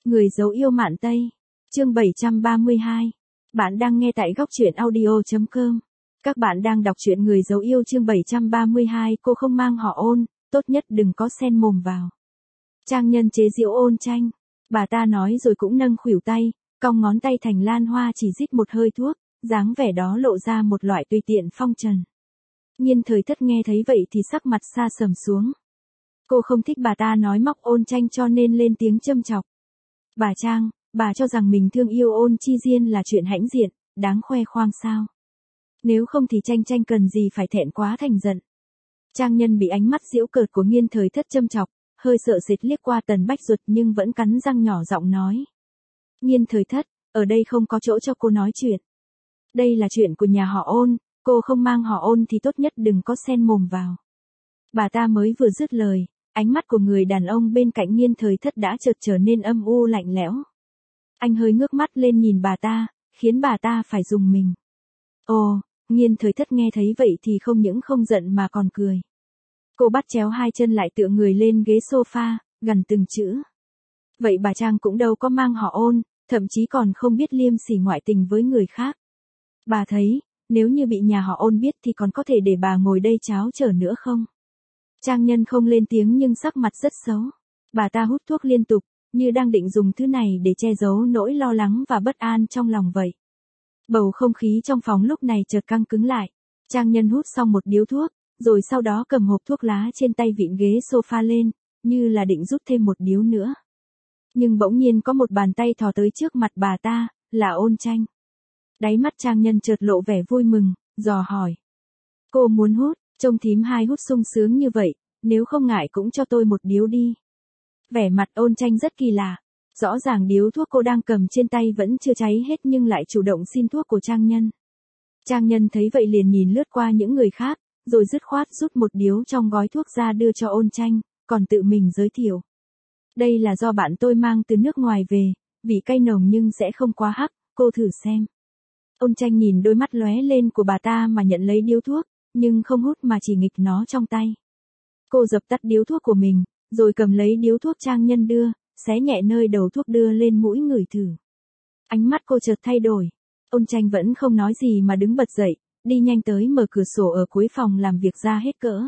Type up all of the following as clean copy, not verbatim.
Người dấu yêu Mạn Tây. Chương 732. Bạn đang nghe tại góc truyện audio.com. Các bạn đang đọc truyện Người dấu yêu chương 732. Cô không mang họ Ôn, tốt nhất đừng có xen mồm vào. Trang nhân chế giễu Ôn Tranh. Bà ta nói rồi cũng nâng khuỷu tay, cong ngón tay thành lan hoa chỉ rít một hơi thuốc, dáng vẻ đó lộ ra một loại tùy tiện phong trần. Nhiên Thời Thất nghe thấy vậy thì sắc mặt sa sầm xuống. Cô không thích bà ta nói móc Ôn Tranh cho nên lên tiếng châm chọc. Bà Trang, bà cho rằng mình thương yêu Ôn Chi Diên là chuyện hãnh diện, đáng khoe khoang sao? Nếu không thì Tranh cần gì phải thẹn quá thành giận. Trang nhân bị ánh mắt giễu cợt của Nhiên Thời Thất châm chọc, hơi sợ sệt liếc qua Tần Bách Duật nhưng vẫn cắn răng nhỏ giọng nói. Nhiên Thời Thất, ở đây không có chỗ cho cô nói chuyện. Đây là chuyện của nhà họ Ôn, cô không mang họ Ôn thì tốt nhất đừng có xen mồm vào. Bà ta mới vừa dứt lời, ánh mắt của người đàn ông bên cạnh Nhiên Thời Thất đã chợt trở nên âm u lạnh lẽo. Anh hơi ngước mắt lên nhìn bà ta, khiến bà ta phải rùng mình. Ồ, Nhiên Thời Thất nghe thấy vậy thì không những không giận mà còn cười. Cô bắt chéo hai chân lại tựa người lên ghế sofa, gằn từng chữ. Vậy bà Trang cũng đâu có mang họ Ôn, thậm chí còn không biết liêm sỉ ngoại tình với người khác. Bà thấy, nếu như bị nhà họ Ôn biết thì còn có thể để bà ngồi đây cháo chờ nữa không? Trang nhân không lên tiếng nhưng sắc mặt rất xấu. Bà ta hút thuốc liên tục, như đang định dùng thứ này để che giấu nỗi lo lắng và bất an trong lòng vậy. Bầu không khí trong phòng lúc này chợt căng cứng lại. Trang nhân hút xong một điếu thuốc, rồi sau đó cầm hộp thuốc lá trên tay vịn ghế sofa lên, như là định rút thêm một điếu nữa. Nhưng bỗng nhiên có một bàn tay thò tới trước mặt bà ta, là Ôn Tranh. Đáy mắt Trang nhân chợt lộ vẻ vui mừng, dò hỏi. Cô muốn hút, trông thím hai hút sung sướng như vậy, nếu không ngại cũng cho tôi một điếu đi. Vẻ mặt Ôn Tranh rất kỳ lạ, rõ ràng điếu thuốc cô đang cầm trên tay vẫn chưa cháy hết nhưng lại chủ động xin thuốc của Trang nhân. Trang nhân thấy vậy liền nhìn lướt qua những người khác, rồi dứt khoát rút một điếu trong gói thuốc ra đưa cho Ôn Tranh, còn tự mình giới thiệu. Đây là do bạn tôi mang từ nước ngoài về, vị cay nồng nhưng sẽ không quá hắc, cô thử xem. Ôn Tranh nhìn đôi mắt lóe lên của bà ta mà nhận lấy điếu thuốc, nhưng không hút mà chỉ nghịch nó trong tay. Cô dập tắt điếu thuốc của mình, rồi cầm lấy điếu thuốc Trang nhân đưa, xé nhẹ nơi đầu thuốc đưa lên mũi ngửi thử. Ánh mắt cô chợt thay đổi. Ôn Tranh vẫn không nói gì mà đứng bật dậy, đi nhanh tới mở cửa sổ ở cuối phòng làm việc ra hết cỡ.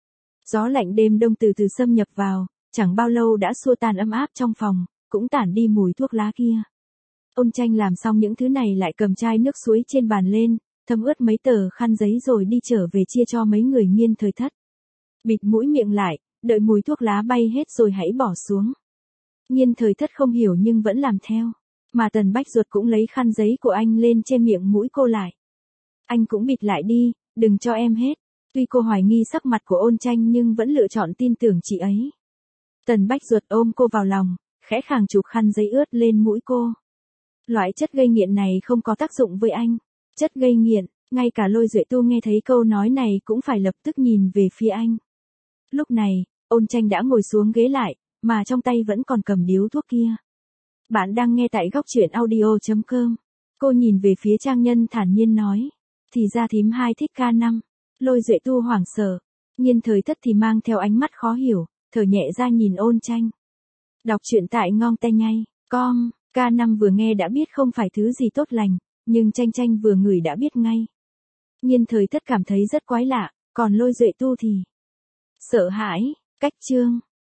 Gió lạnh đêm đông từ từ xâm nhập vào, chẳng bao lâu đã xua tan ấm áp trong phòng, cũng tản đi mùi thuốc lá kia. Ôn Tranh làm xong những thứ này lại cầm chai nước suối trên bàn lên, thấm ướt mấy tờ khăn giấy rồi đi trở về chia cho mấy người Nhiên Thời Thất. Bịt mũi miệng lại, đợi mùi thuốc lá bay hết rồi hãy bỏ xuống. Nhiên Thời Thất không hiểu nhưng vẫn làm theo, mà Tần Bách Duật cũng lấy khăn giấy của anh lên che miệng mũi cô lại. Anh cũng bịt lại đi, đừng cho em hết. Tuy cô hoài nghi sắc mặt của Ôn Tranh nhưng vẫn lựa chọn tin tưởng chị ấy. Tần Bách Duật ôm cô vào lòng, khẽ khàng chụp khăn giấy ướt lên mũi cô. Loại chất gây nghiện này không có tác dụng với anh. Chất gây nghiện, ngay cả Lôi Duệ Tu nghe thấy câu nói này cũng phải lập tức nhìn về phía anh. Lúc này, Ôn Tranh đã ngồi xuống ghế lại, mà trong tay vẫn còn cầm điếu thuốc kia. Bạn đang nghe tại góc truyện audio.com. Cô nhìn về phía Trang nhân thản nhiên nói. Thì ra thím hai thích K5. Lôi Duệ Tu hoảng sợ. Nhiên Thời Thất thì mang theo ánh mắt khó hiểu, thở nhẹ ra nhìn Ôn Tranh. Đọc truyện tại ngonten.com. K5 vừa nghe đã biết không phải thứ gì tốt lành, nhưng Tranh vừa ngửi đã biết ngay. Nhiên Thời Thất cảm thấy rất quái lạ, còn Lôi Duệ Tu thì sợ hãi. Cách chương.